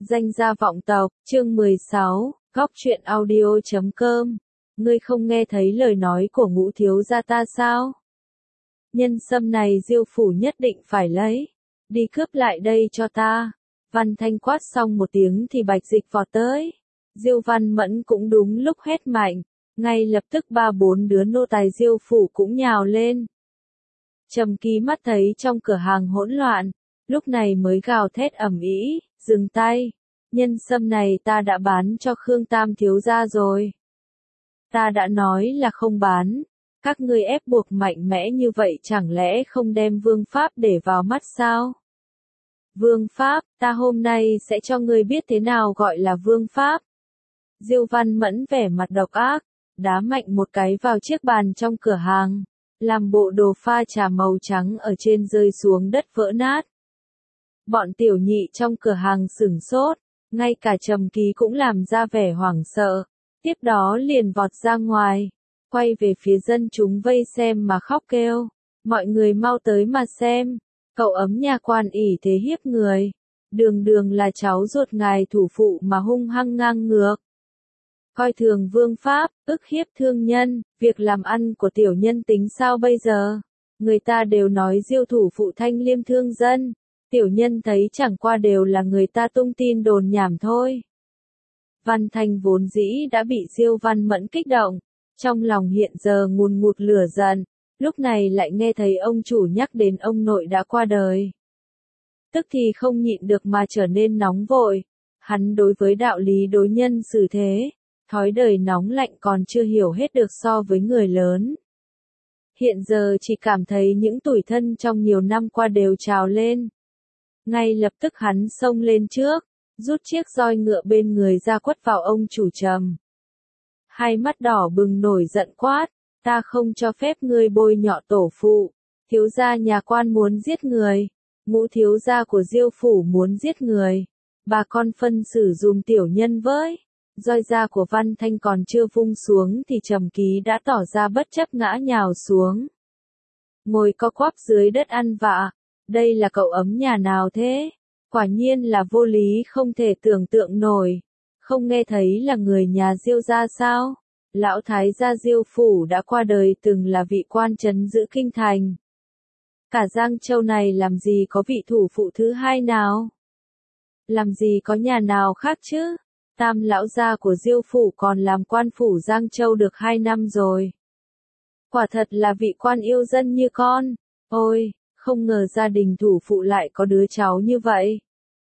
Danh gia vọng tộc, chương 16, góc truyện audio.com. Ngươi không nghe thấy lời nói của Ngũ thiếu gia ta sao? Nhân sâm này Diêu phủ nhất định phải lấy. Đi cướp lại đây cho ta. Văn Thanh quát xong một tiếng thì Bạch Dịch vọt tới. Diêu Văn Mẫn cũng đúng lúc hét mạnh. Ngay lập tức 3-4 đứa nô tài Diêu phủ cũng nhào lên. Trầm Ký mắt thấy trong cửa hàng hỗn loạn, lúc này mới gào thét ầm ĩ, dừng tay. Nhân sâm này ta đã bán cho Khương Tam thiếu gia rồi. Ta đã nói là không bán. Các ngươi ép buộc mạnh mẽ như vậy chẳng lẽ không đem vương pháp để vào mắt sao? Vương pháp, ta hôm nay sẽ cho ngươi biết thế nào gọi là vương pháp. Diêu Văn Mẫn vẻ mặt độc ác, đá mạnh một cái vào chiếc bàn trong cửa hàng, làm bộ đồ pha trà màu trắng ở trên rơi xuống đất vỡ nát. Bọn tiểu nhị trong cửa hàng sửng sốt, ngay cả Trầm Ký cũng làm ra vẻ hoảng sợ, tiếp đó liền vọt ra ngoài, quay về phía dân chúng vây xem mà khóc kêu, mọi người mau tới mà xem, cậu ấm nhà quan ỷ thế hiếp người, đường đường là cháu ruột ngài thủ phụ mà hung hăng ngang ngược. Coi thường vương pháp, ức hiếp thương nhân, việc làm ăn của tiểu nhân tính sao bây giờ? Người ta đều nói Diêu thủ phụ thanh liêm thương dân, tiểu nhân thấy chẳng qua đều là người ta tung tin đồn nhảm thôi. Văn Thanh vốn dĩ đã bị Diêu Văn Mẫn kích động, trong lòng hiện giờ ngùn ngụt lửa giận, lúc này lại nghe thấy ông chủ nhắc đến ông nội đã qua đời. Tức thì không nhịn được mà trở nên nóng vội, hắn đối với đạo lý đối nhân xử thế, thói đời nóng lạnh còn chưa hiểu hết được so với người lớn. Hiện giờ chỉ cảm thấy những tủi thân trong nhiều năm qua đều trào lên. Ngay lập tức hắn xông lên trước, rút chiếc roi ngựa bên người ra quất vào ông chủ Trầm. Hai mắt đỏ bừng nổi giận quát, ta không cho phép ngươi bôi nhọ tổ phụ, thiếu gia nhà quan muốn giết người, Ngũ thiếu gia của Diêu phủ muốn giết người, bà con phân xử dùm tiểu nhân với. Roi da của Văn Thanh còn chưa vung xuống thì Trầm Ký đã tỏ ra bất chấp ngã nhào xuống. Ngồi co quắp dưới đất ăn vạ, đây là cậu ấm nhà nào thế? Quả nhiên là vô lý không thể tưởng tượng nổi. Không nghe thấy là người nhà Diêu gia sao? Lão thái gia Diêu phủ đã qua đời từng là vị quan trấn giữ kinh thành. Cả Giang Châu này làm gì có vị thủ phụ thứ hai nào? Làm gì có nhà nào khác chứ? Tam lão gia của Diêu phủ còn làm quan phủ Giang Châu được 2 năm rồi. Quả thật là vị quan yêu dân như con. Ôi, không ngờ gia đình thủ phụ lại có đứa cháu như vậy.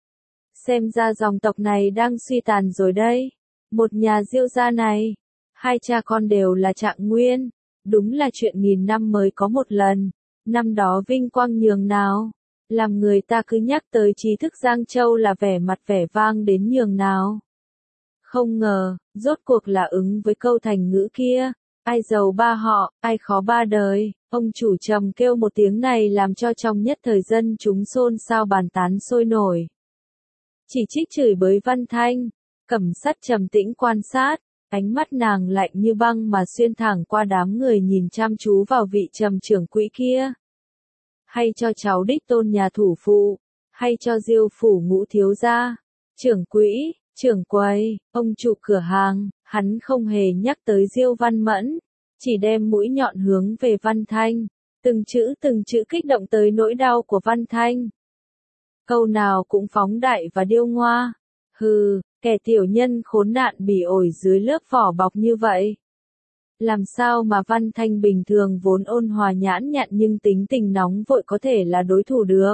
Xem ra dòng tộc này đang suy tàn rồi đây. Một nhà Diêu gia này, hai cha con đều là Trạng Nguyên. Đúng là chuyện nghìn năm mới có một lần. Năm đó vinh quang nhường nào. Làm người ta cứ nhắc tới trí thức Giang Châu là vẻ mặt vẻ vang đến nhường nào. Không ngờ, rốt cuộc là ứng với câu thành ngữ kia, ai giàu ba họ, ai khó ba đời. Ông chủ Trầm kêu một tiếng này làm cho trong nhất thời dân chúng xôn xao bàn tán sôi nổi. Chỉ trích chửi bới Văn Thanh, Cẩm Sắt trầm tĩnh quan sát, ánh mắt nàng lạnh như băng mà xuyên thẳng qua đám người nhìn chăm chú vào vị Trầm trưởng quỹ kia. Hay cho cháu đích tôn nhà thủ phụ, hay cho Diêu phủ Ngũ thiếu gia, trưởng quỹ, trưởng quầy, ông chủ cửa hàng, hắn không hề nhắc tới Diêu Văn Mẫn, chỉ đem mũi nhọn hướng về Văn Thanh, từng chữ kích động tới nỗi đau của Văn Thanh. Câu nào cũng phóng đại và điêu ngoa. Hừ, kẻ tiểu nhân khốn nạn bỉ ổi dưới lớp vỏ bọc như vậy. Làm sao mà Văn Thanh bình thường vốn ôn hòa nhãn nhặn nhưng tính tình nóng vội có thể là đối thủ được.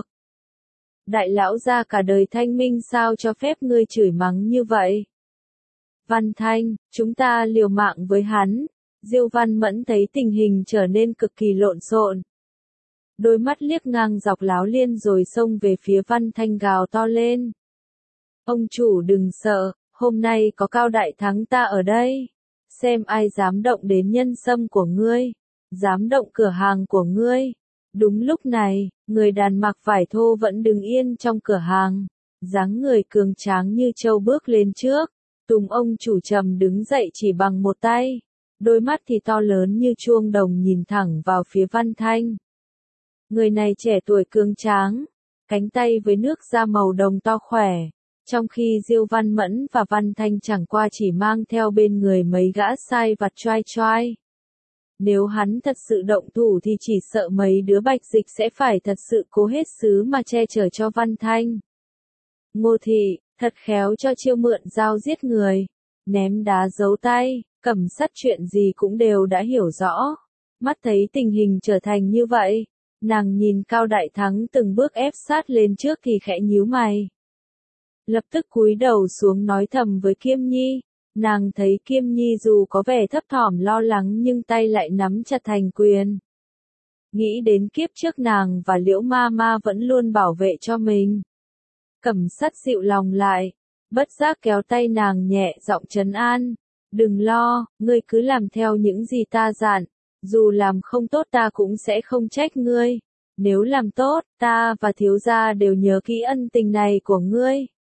Đại lão gia cả đời thanh minh sao cho phép ngươi chửi mắng như vậy? Văn Thanh, chúng ta liều mạng với hắn. Diêu Văn Mẫn thấy tình hình trở nên cực kỳ lộn xộn. Đôi mắt liếc ngang dọc láo liên rồi xông về phía Văn Thanh gào to lên. Ông chủ đừng sợ, hôm nay có Cao Đại Thắng ta ở đây. Xem ai dám động đến nhân sâm của ngươi, dám động cửa hàng của ngươi. Đúng lúc này, người đàn mặc vải thô vẫn đứng yên trong cửa hàng, dáng người cường tráng như trâu bước lên trước, tùng ông chủ Trầm đứng dậy chỉ bằng một tay, đôi mắt thì to lớn như chuông đồng nhìn thẳng vào phía Văn Thanh. Người này trẻ tuổi cường tráng, cánh tay với nước da màu đồng to khỏe, Trong khi Diêu Văn Mẫn và Văn Thanh chẳng qua chỉ mang theo bên người mấy gã sai vặt choai choai. Nếu hắn thật sự động thủ thì chỉ sợ mấy đứa Bạch Dịch sẽ phải thật sự cố hết xứ mà che chở cho Văn Thanh. Ngô Thị, thật khéo cho chiêu mượn dao giết người, ném đá giấu tay, Cẩm Sắt chuyện gì cũng đều đã hiểu rõ. Mắt thấy tình hình trở thành như vậy, nàng nhìn Cao Đại Thắng từng bước ép sát lên trước thì khẽ nhíu mày. Lập tức cúi đầu xuống nói thầm với Kiêm Nhi, nàng thấy Kiêm Nhi dù có vẻ thấp thỏm lo lắng nhưng tay lại nắm chặt thành quyền. Nghĩ đến kiếp trước nàng và Liễu Ma Ma vẫn luôn bảo vệ cho mình. Cẩm Sắt dịu lòng lại, bất giác kéo tay nàng nhẹ giọng trấn an, đừng lo, ngươi cứ làm theo những gì ta dặn, dù làm không tốt ta cũng sẽ không trách ngươi, nếu làm tốt, ta và thiếu gia đều nhớ kỹ ân tình này của ngươi.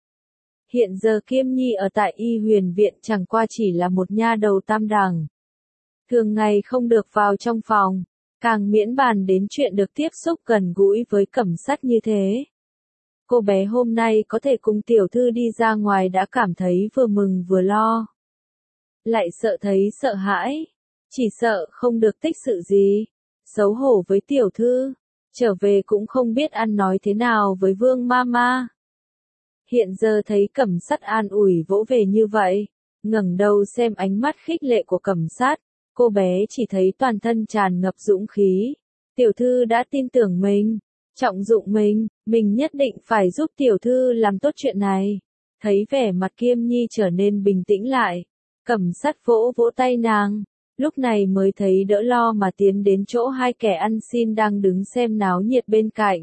Hiện giờ Kiêm Nhi ở tại Y Huyền Viện chẳng qua chỉ là một nha đầu tam đẳng. Thường ngày không được vào trong phòng, càng miễn bàn đến chuyện được tiếp xúc gần gũi với Cẩm Sắt như thế. Cô bé hôm nay có thể cùng tiểu thư đi ra ngoài đã cảm thấy vừa mừng vừa lo. Lại sợ thấy sợ hãi, chỉ sợ không được tích sự gì, xấu hổ với tiểu thư, trở về cũng không biết ăn nói thế nào với Vương Mama. Hiện giờ thấy Cẩm Sắt an ủi vỗ về như vậy, ngẩng đầu xem ánh mắt khích lệ của Cẩm Sắt, cô bé chỉ thấy toàn thân tràn ngập dũng khí. Tiểu thư đã tin tưởng mình, trọng dụng mình nhất định phải giúp tiểu thư làm tốt chuyện này. Thấy vẻ mặt Kiêm Nhi trở nên bình tĩnh lại, Cẩm Sắt vỗ vỗ tay nàng, lúc này mới thấy đỡ lo mà tiến đến chỗ hai kẻ ăn xin đang đứng xem náo nhiệt bên cạnh.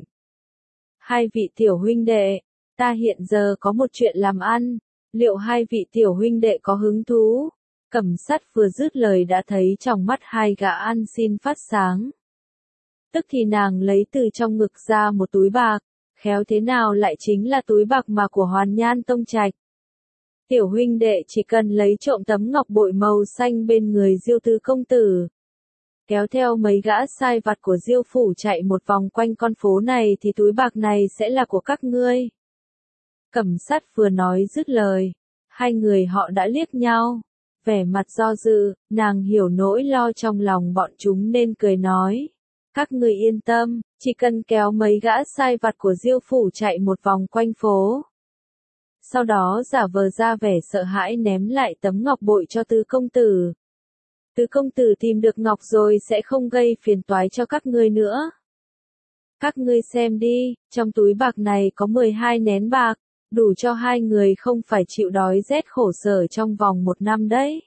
Hai vị tiểu huynh đệ, ta hiện giờ có một chuyện làm ăn, liệu hai vị tiểu huynh đệ có hứng thú? Cẩm Sắt vừa dứt lời đã thấy trong mắt hai gã ăn xin phát sáng. Tức thì nàng lấy từ trong ngực ra một túi bạc, khéo thế nào lại chính là túi bạc mà của Hoàn Nhan Tông Trạch. Tiểu huynh đệ chỉ cần lấy trộm tấm ngọc bội màu xanh bên người Diêu tứ công tử, kéo theo mấy gã sai vặt của Diêu phủ chạy một vòng quanh con phố này thì túi bạc này sẽ là của các ngươi. Cẩm Sắt vừa nói dứt lời, hai người họ đã liếc nhau, vẻ mặt do dự, nàng hiểu nỗi lo trong lòng bọn chúng nên cười nói, các ngươi yên tâm, chỉ cần kéo mấy gã sai vặt của Diêu phủ chạy một vòng quanh phố. Sau đó giả vờ ra vẻ sợ hãi ném lại tấm ngọc bội cho tứ công tử. Tứ công tử tìm được ngọc rồi sẽ không gây phiền toái cho các ngươi nữa. Các ngươi xem đi, trong túi bạc này có 12 nén bạc, đủ cho hai người không phải chịu đói rét khổ sở trong vòng 1 năm đấy.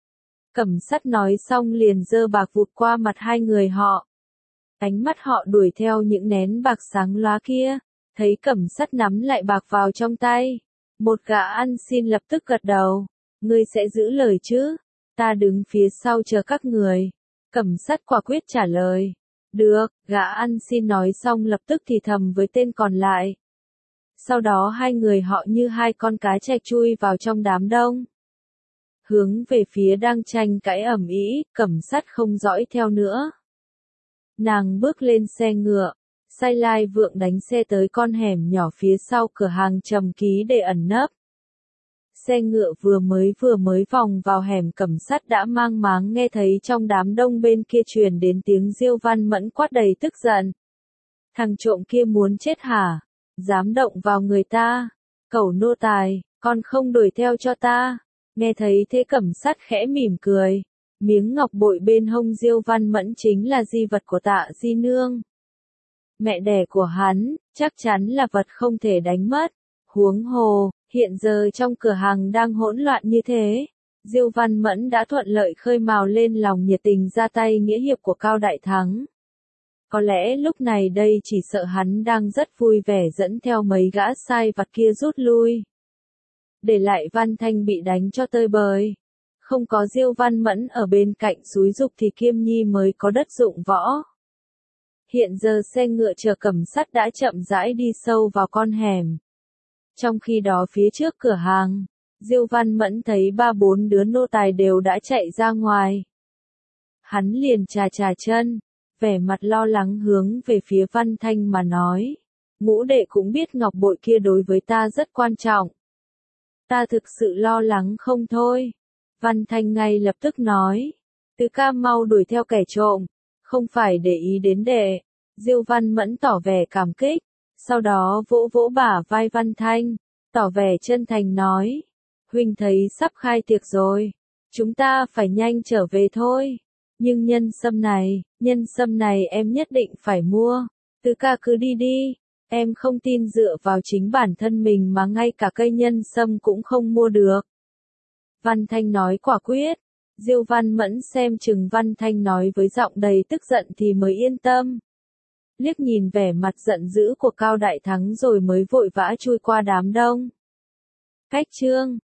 Cẩm Sắt nói xong liền giơ bạc vụt qua mặt hai người họ. Ánh mắt họ đuổi theo những nén bạc sáng lóa kia, thấy Cẩm Sắt nắm lại bạc vào trong tay. Một gã ăn xin lập tức gật đầu, ngươi sẽ giữ lời chứ, ta đứng phía sau chờ các người. Cẩm Sắt quả quyết trả lời, được, gã ăn xin nói xong lập tức thì thầm với tên còn lại. Sau đó hai người họ như hai con cá chạch chui vào trong đám đông. Hướng về phía đang tranh cãi ầm ĩ, Cẩm Sắt không dõi theo nữa. Nàng bước lên xe ngựa, Sai Lai Vượng đánh xe tới con hẻm nhỏ phía sau cửa hàng Trầm Ký để ẩn nấp. Xe ngựa vừa mới vòng vào hẻm, Cẩm Sắt đã mang máng nghe thấy trong đám đông bên kia truyền đến tiếng Diêu Văn Mẫn quát đầy tức giận. Thằng trộm kia muốn chết hả? Dám động vào người ta? Cẩu nô tài, con không đuổi theo cho ta? Nghe thấy thế Cẩm Sắt khẽ mỉm cười. Miếng ngọc bội bên hông Diêu Văn Mẫn chính là di vật của Tạ Di Nương. Mẹ đẻ của hắn, chắc chắn là vật không thể đánh mất. Huống hồ, hiện giờ trong cửa hàng đang hỗn loạn như thế, Diêu Văn Mẫn đã thuận lợi khơi mào lên lòng nhiệt tình ra tay nghĩa hiệp của Cao Đại Thắng. Có lẽ lúc này đây chỉ sợ hắn đang rất vui vẻ dẫn theo mấy gã sai vặt kia rút lui. Để lại Văn Thanh bị đánh cho tơi bời. Không có Diêu Văn Mẫn ở bên cạnh xúi giục thì Kiêm Nhi mới có đất dụng võ. Hiện giờ xe ngựa chở Cẩm Sắt đã chậm rãi đi sâu vào con hẻm. Trong khi đó phía trước cửa hàng, Diêu Văn Mẫn thấy 3-4 đứa nô tài đều đã chạy ra ngoài. Hắn liền chà chân, vẻ mặt lo lắng hướng về phía Văn Thanh mà nói, ngũ đệ cũng biết ngọc bội kia đối với ta rất quan trọng, Ta thực sự lo lắng không thôi. Văn Thanh ngay lập tức nói. Tứ ca mau đuổi theo kẻ trộm, không phải để ý đến đệ. Diêu Văn Mẫn tỏ vẻ cảm kích, sau đó vỗ vỗ bả vai Văn Thanh, tỏ vẻ chân thành nói. Huynh thấy sắp khai tiệc rồi, chúng ta phải nhanh trở về thôi. Nhưng nhân sâm này em nhất định phải mua. Tứ ca cứ đi đi, em không tin dựa vào chính bản thân mình mà ngay cả cây nhân sâm cũng không mua được. Văn Thanh nói quả quyết. Diêu Văn Mẫn xem chừng Văn Thanh nói với giọng đầy tức giận thì mới yên tâm. Liếc nhìn vẻ mặt giận dữ của Cao Đại Thắng rồi mới vội vã chui qua đám đông. Cách chương